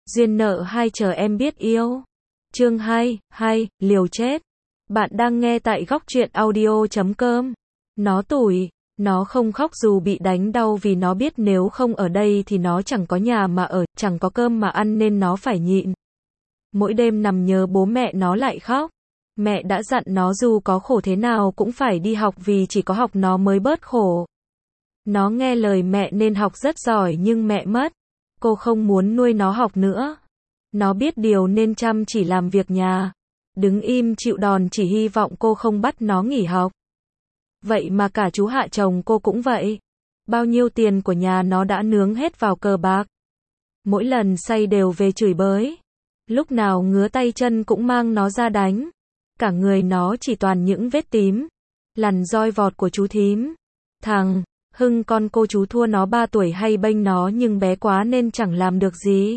Duyên nợ hai chờ em biết yêu. Chương 2, liều chết. Bạn đang nghe tại góc truyện audio.com. Nó tủi, nó không khóc dù bị đánh đau vì nó biết nếu không ở đây thì nó chẳng có nhà mà ở, chẳng có cơm mà ăn nên nó phải nhịn. Mỗi đêm nằm nhớ bố mẹ nó lại khóc. Mẹ đã dặn nó dù có khổ thế nào cũng phải đi học vì chỉ có học nó mới bớt khổ. Nó nghe lời mẹ nên học rất giỏi nhưng mẹ mất. Cô không muốn nuôi nó học nữa. Nó biết điều nên chăm chỉ làm việc nhà. Đứng im chịu đòn chỉ hy vọng cô không bắt nó nghỉ học. Vậy mà cả chú Hạ chồng cô cũng vậy. Bao nhiêu tiền của nhà nó đã nướng hết vào cờ bạc. Mỗi lần say đều về chửi bới. Lúc nào ngứa tay chân cũng mang nó ra đánh. Cả người nó chỉ toàn những vết tím. Lằn roi vọt của chú thím. Thằng Hưng con cô chú thua nó 3 tuổi hay bênh nó nhưng bé quá nên chẳng làm được gì.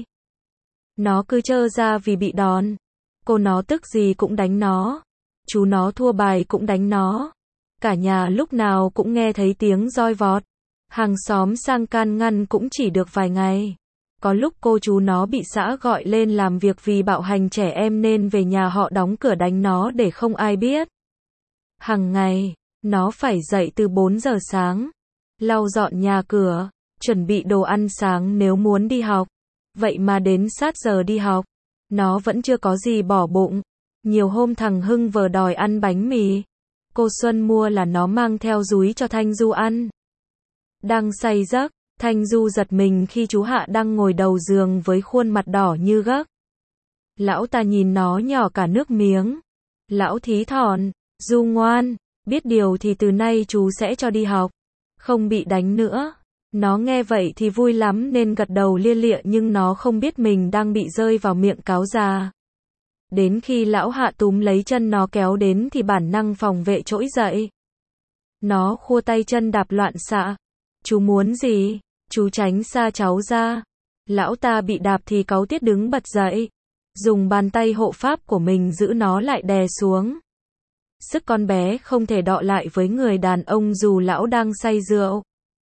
Nó cứ trơ ra vì bị đòn. Cô nó tức gì cũng đánh nó. Chú nó thua bài cũng đánh nó. Cả nhà lúc nào cũng nghe thấy tiếng roi vọt. Hàng xóm sang can ngăn cũng chỉ được vài ngày. Có lúc cô chú nó bị xã gọi lên làm việc vì bạo hành trẻ em nên về nhà họ đóng cửa đánh nó để không ai biết. Hằng ngày, nó phải dậy từ 4 giờ sáng. Lau dọn nhà cửa, chuẩn bị đồ ăn sáng nếu muốn đi học. Vậy mà đến sát giờ đi học, nó vẫn chưa có gì bỏ bụng. Nhiều hôm thằng Hưng vờ đòi ăn bánh mì. Cô Xuân mua là nó mang theo dúi cho Thanh Du ăn. Đang say giấc, Thanh Du giật mình khi chú Hạ đang ngồi đầu giường với khuôn mặt đỏ như gấc. Lão ta nhìn nó nhỏ cả nước miếng. Lão thí thỏn, Du ngoan, biết điều thì từ nay chú sẽ cho đi học. Không bị đánh nữa. Nó nghe vậy thì vui lắm nên gật đầu lia lịa nhưng nó không biết mình đang bị rơi vào miệng cáo già. Đến khi lão Hạ túm lấy chân nó kéo đến thì bản năng phòng vệ trỗi dậy. Nó khua tay chân đạp loạn xạ. Chú muốn gì? Chú tránh xa cháu ra. Lão ta bị đạp thì cáu tiết đứng bật dậy. Dùng bàn tay hộ pháp của mình giữ nó lại đè xuống. Sức con bé không thể đọ lại với người đàn ông dù lão đang say rượu.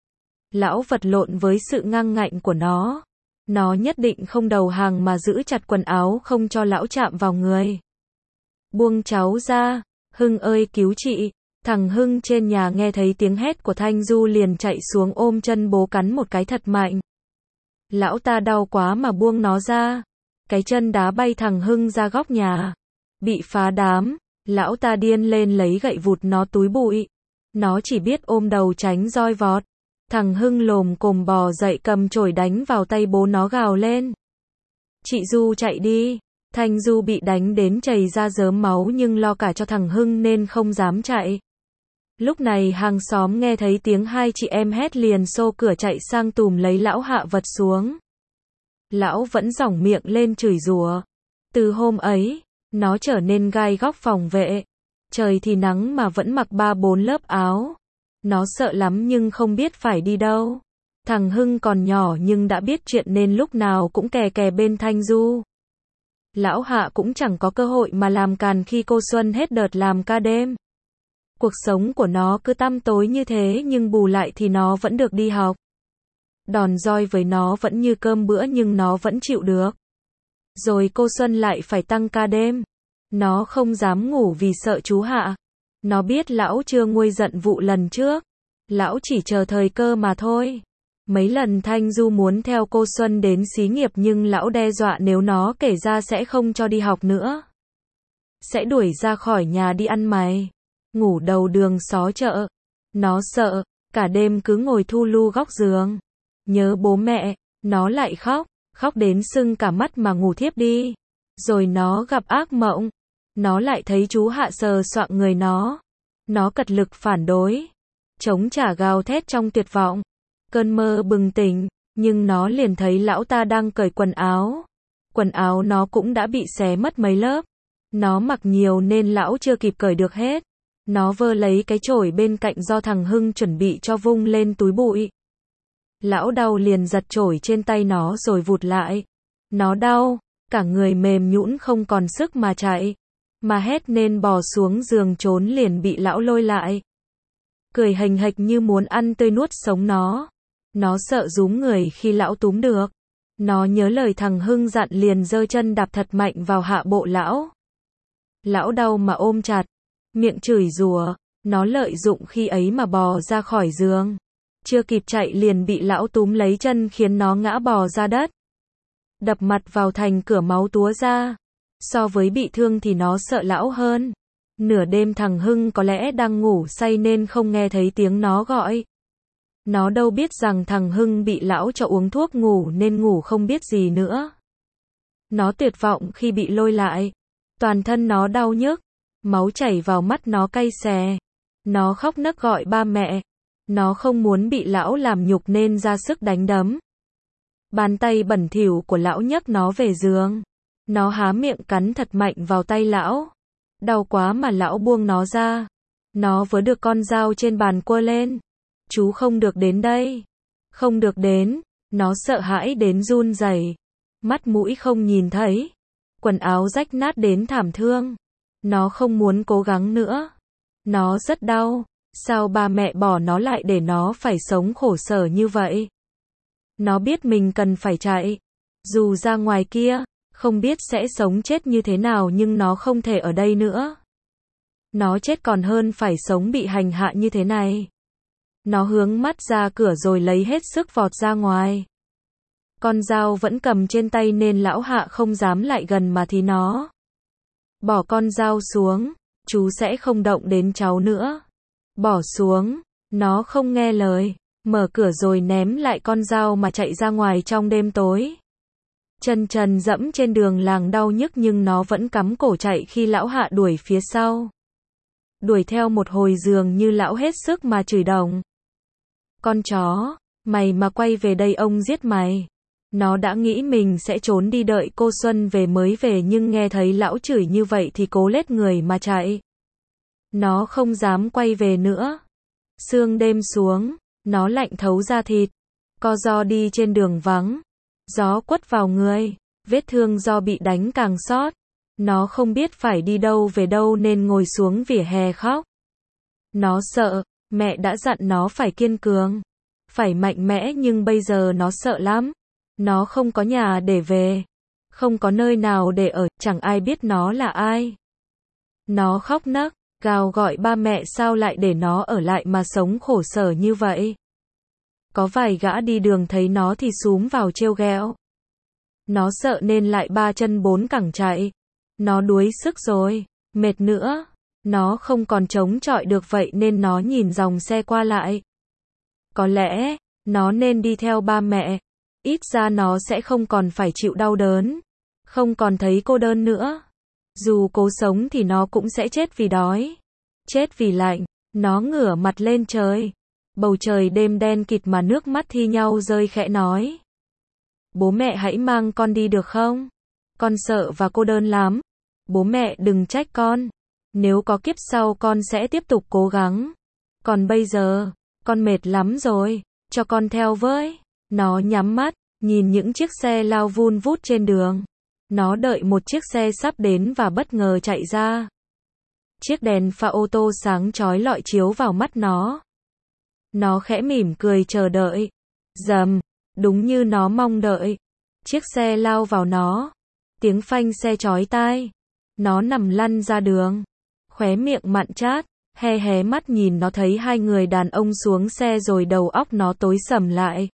Lão vật lộn với sự ngang ngạnh của nó. Nó nhất định không đầu hàng mà giữ chặt quần áo không cho lão chạm vào người. Buông cháu ra, Hưng ơi cứu chị. Thằng Hưng trên nhà nghe thấy tiếng hét của Thanh Du liền chạy xuống ôm chân bố cắn một cái thật mạnh. Lão ta đau quá mà buông nó ra. Cái chân đá bay thằng Hưng ra góc nhà. Bị phá đám, lão ta điên lên lấy gậy vụt nó túi bụi. Nó chỉ biết ôm đầu tránh roi vọt. Thằng Hưng lồm cồm bò dậy cầm chổi đánh vào tay bố nó gào lên. Chị Du chạy đi. Thanh Du bị đánh đến chảy ra rớm máu nhưng lo cả cho thằng Hưng nên không dám chạy. Lúc này hàng xóm nghe thấy tiếng hai chị em hét liền xô cửa chạy sang tùm lấy lão Hạ vật xuống. Lão vẫn giỏng miệng lên chửi rủa. Từ hôm ấy, nó trở nên gai góc phòng vệ. Trời thì nắng mà vẫn mặc 3-4 lớp áo. Nó sợ lắm nhưng không biết phải đi đâu. Thằng Hưng còn nhỏ nhưng đã biết chuyện nên lúc nào cũng kè kè bên Thanh Du. Lão Hạ cũng chẳng có cơ hội mà làm càn khi cô Xuân hết đợt làm ca đêm. Cuộc sống của nó cứ tăm tối như thế nhưng bù lại thì nó vẫn được đi học. Đòn roi với nó vẫn như cơm bữa nhưng nó vẫn chịu được. Rồi cô Xuân lại phải tăng ca đêm. Nó không dám ngủ vì sợ chú Hạ. Nó biết lão chưa nguôi giận vụ lần trước. Lão chỉ chờ thời cơ mà thôi. Mấy lần Thanh Du muốn theo cô Xuân đến xí nghiệp nhưng lão đe dọa nếu nó kể ra sẽ không cho đi học nữa. Sẽ đuổi ra khỏi nhà đi ăn mày. Ngủ đầu đường xó chợ. Nó sợ, cả đêm cứ ngồi thu lu góc giường. Nhớ bố mẹ, nó lại khóc, khóc đến sưng cả mắt mà ngủ thiếp đi. Rồi nó gặp ác mộng. Nó lại thấy chú Hạ sờ soạng người nó. Nó cật lực phản đối. Chống trả gào thét trong tuyệt vọng. Cơn mơ bừng tỉnh, nhưng nó liền thấy lão ta đang cởi quần áo. Quần áo nó cũng đã bị xé mất mấy lớp. Nó mặc nhiều nên lão chưa kịp cởi được hết. Nó vơ lấy cái chổi bên cạnh do thằng Hưng chuẩn bị cho vung lên túi bụi. Lão đau liền giật chổi trên tay nó rồi vụt lại. Nó đau, cả người mềm nhũn không còn sức mà chạy. Mà hét nên bò xuống giường trốn liền bị lão lôi lại. Cười hềnh hệch như muốn ăn tươi nuốt sống nó. Nó sợ rúm người khi lão túm được. Nó nhớ lời thằng Hưng dặn liền giơ chân đạp thật mạnh vào hạ bộ lão. Lão đau mà ôm chặt, miệng chửi rủa, nó lợi dụng khi ấy mà bò ra khỏi giường. Chưa kịp chạy liền bị lão túm lấy chân khiến nó ngã bò ra đất. Đập mặt vào thành cửa máu túa ra. So với bị thương thì nó sợ lão hơn. Nửa đêm thằng Hưng có lẽ đang ngủ say nên không nghe thấy tiếng nó gọi. Nó đâu biết rằng thằng Hưng bị lão cho uống thuốc ngủ nên ngủ không biết gì nữa. Nó tuyệt vọng khi bị lôi lại. Toàn thân nó đau nhức. Máu chảy vào mắt nó cay xè. Nó khóc nấc gọi ba mẹ. Nó không muốn bị lão làm nhục nên ra sức đánh đấm. Bàn tay bẩn thỉu của lão nhấc nó về giường. Nó há miệng cắn thật mạnh vào tay lão. Đau quá mà lão buông nó ra. Nó vớ được con dao trên bàn quơ lên. Chú không được đến đây. Không được đến. Nó sợ hãi đến run rẩy. Mắt mũi không nhìn thấy. Quần áo rách nát đến thảm thương. Nó không muốn cố gắng nữa. Nó rất đau. Sao ba mẹ bỏ nó lại để nó phải sống khổ sở như vậy? Nó biết mình cần phải chạy. Dù ra ngoài kia, không biết sẽ sống chết như thế nào nhưng nó không thể ở đây nữa. Nó chết còn hơn phải sống bị hành hạ như thế này. Nó hướng mắt ra cửa rồi lấy hết sức vọt ra ngoài. Con dao vẫn cầm trên tay nên lão Hạ không dám lại gần mà thì nó. Bỏ con dao xuống, chú sẽ không động đến cháu nữa. Bỏ xuống, nó không nghe lời, mở cửa rồi ném lại con dao mà chạy ra ngoài trong đêm tối. Chân trần dẫm trên đường làng đau nhức nhưng nó vẫn cắm cổ chạy khi lão Hạ đuổi phía sau. Đuổi theo một hồi dường như lão hết sức mà chửi đồng. Con chó, mày mà quay về đây ông giết mày. Nó đã nghĩ mình sẽ trốn đi đợi cô Xuân về mới về nhưng nghe thấy lão chửi như vậy thì cố lết người mà chạy. Nó không dám quay về nữa. Sương đêm xuống, nó lạnh thấu da thịt. Co ro đi trên đường vắng. Gió quất vào người, vết thương do bị đánh càng xót. Nó không biết phải đi đâu về đâu nên ngồi xuống vỉa hè khóc. Nó sợ, mẹ đã dặn nó phải kiên cường, phải mạnh mẽ nhưng bây giờ nó sợ lắm. Nó không có nhà để về, không có nơi nào để ở, chẳng ai biết nó là ai. Nó khóc nấc, gào gọi ba mẹ sao lại để nó ở lại mà sống khổ sở như vậy. Có vài gã đi đường thấy nó thì xúm vào trêu ghẹo. Nó sợ nên lại ba chân bốn cẳng chạy. Nó đuối sức rồi, mệt nữa. Nó không còn chống chọi được vậy nên nó nhìn dòng xe qua lại. Có lẽ, nó nên đi theo ba mẹ. Ít ra nó sẽ không còn phải chịu đau đớn. Không còn thấy cô đơn nữa. Dù cố sống thì nó cũng sẽ chết vì đói. Chết vì lạnh. Nó ngửa mặt lên trời. Bầu trời đêm đen kịt mà nước mắt thi nhau rơi khẽ nói. Bố mẹ hãy mang con đi được không? Con sợ và cô đơn lắm. Bố mẹ đừng trách con. Nếu có kiếp sau con sẽ tiếp tục cố gắng. Còn bây giờ, con mệt lắm rồi. Cho con theo với. Nó nhắm mắt, nhìn những chiếc xe lao vun vút trên đường. Nó đợi một chiếc xe sắp đến và bất ngờ chạy ra. Chiếc đèn pha ô tô sáng chói lọi chiếu vào mắt nó. Nó khẽ mỉm cười chờ đợi. Rầm, đúng như nó mong đợi. Chiếc xe lao vào nó. Tiếng phanh xe chói tai. Nó nằm lăn ra đường. Khóe miệng mặn chát. Hé mắt nhìn nó thấy hai người đàn ông xuống xe rồi đầu óc nó tối sầm lại.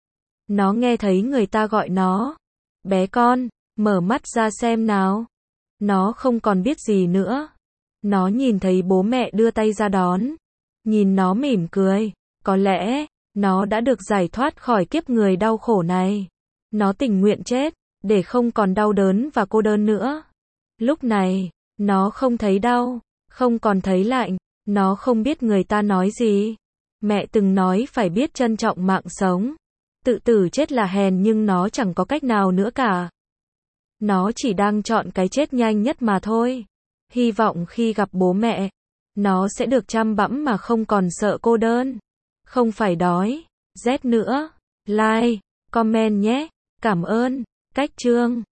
Nó nghe thấy người ta gọi nó. Bé con, mở mắt ra xem nào. Nó không còn biết gì nữa. Nó nhìn thấy bố mẹ đưa tay ra đón. Nhìn nó mỉm cười. Có lẽ, nó đã được giải thoát khỏi kiếp người đau khổ này. Nó tình nguyện chết, để không còn đau đớn và cô đơn nữa. Lúc này, nó không thấy đau, không còn thấy lạnh. Nó không biết người ta nói gì. Mẹ từng nói phải biết trân trọng mạng sống. Tự tử chết là hèn nhưng nó chẳng có cách nào nữa cả. Nó chỉ đang chọn cái chết nhanh nhất mà thôi. Hy vọng khi gặp bố mẹ, nó sẽ được chăm bẵm mà không còn sợ cô đơn. Không phải đói, rét nữa. Like, comment nhé. Cảm ơn. Cách chương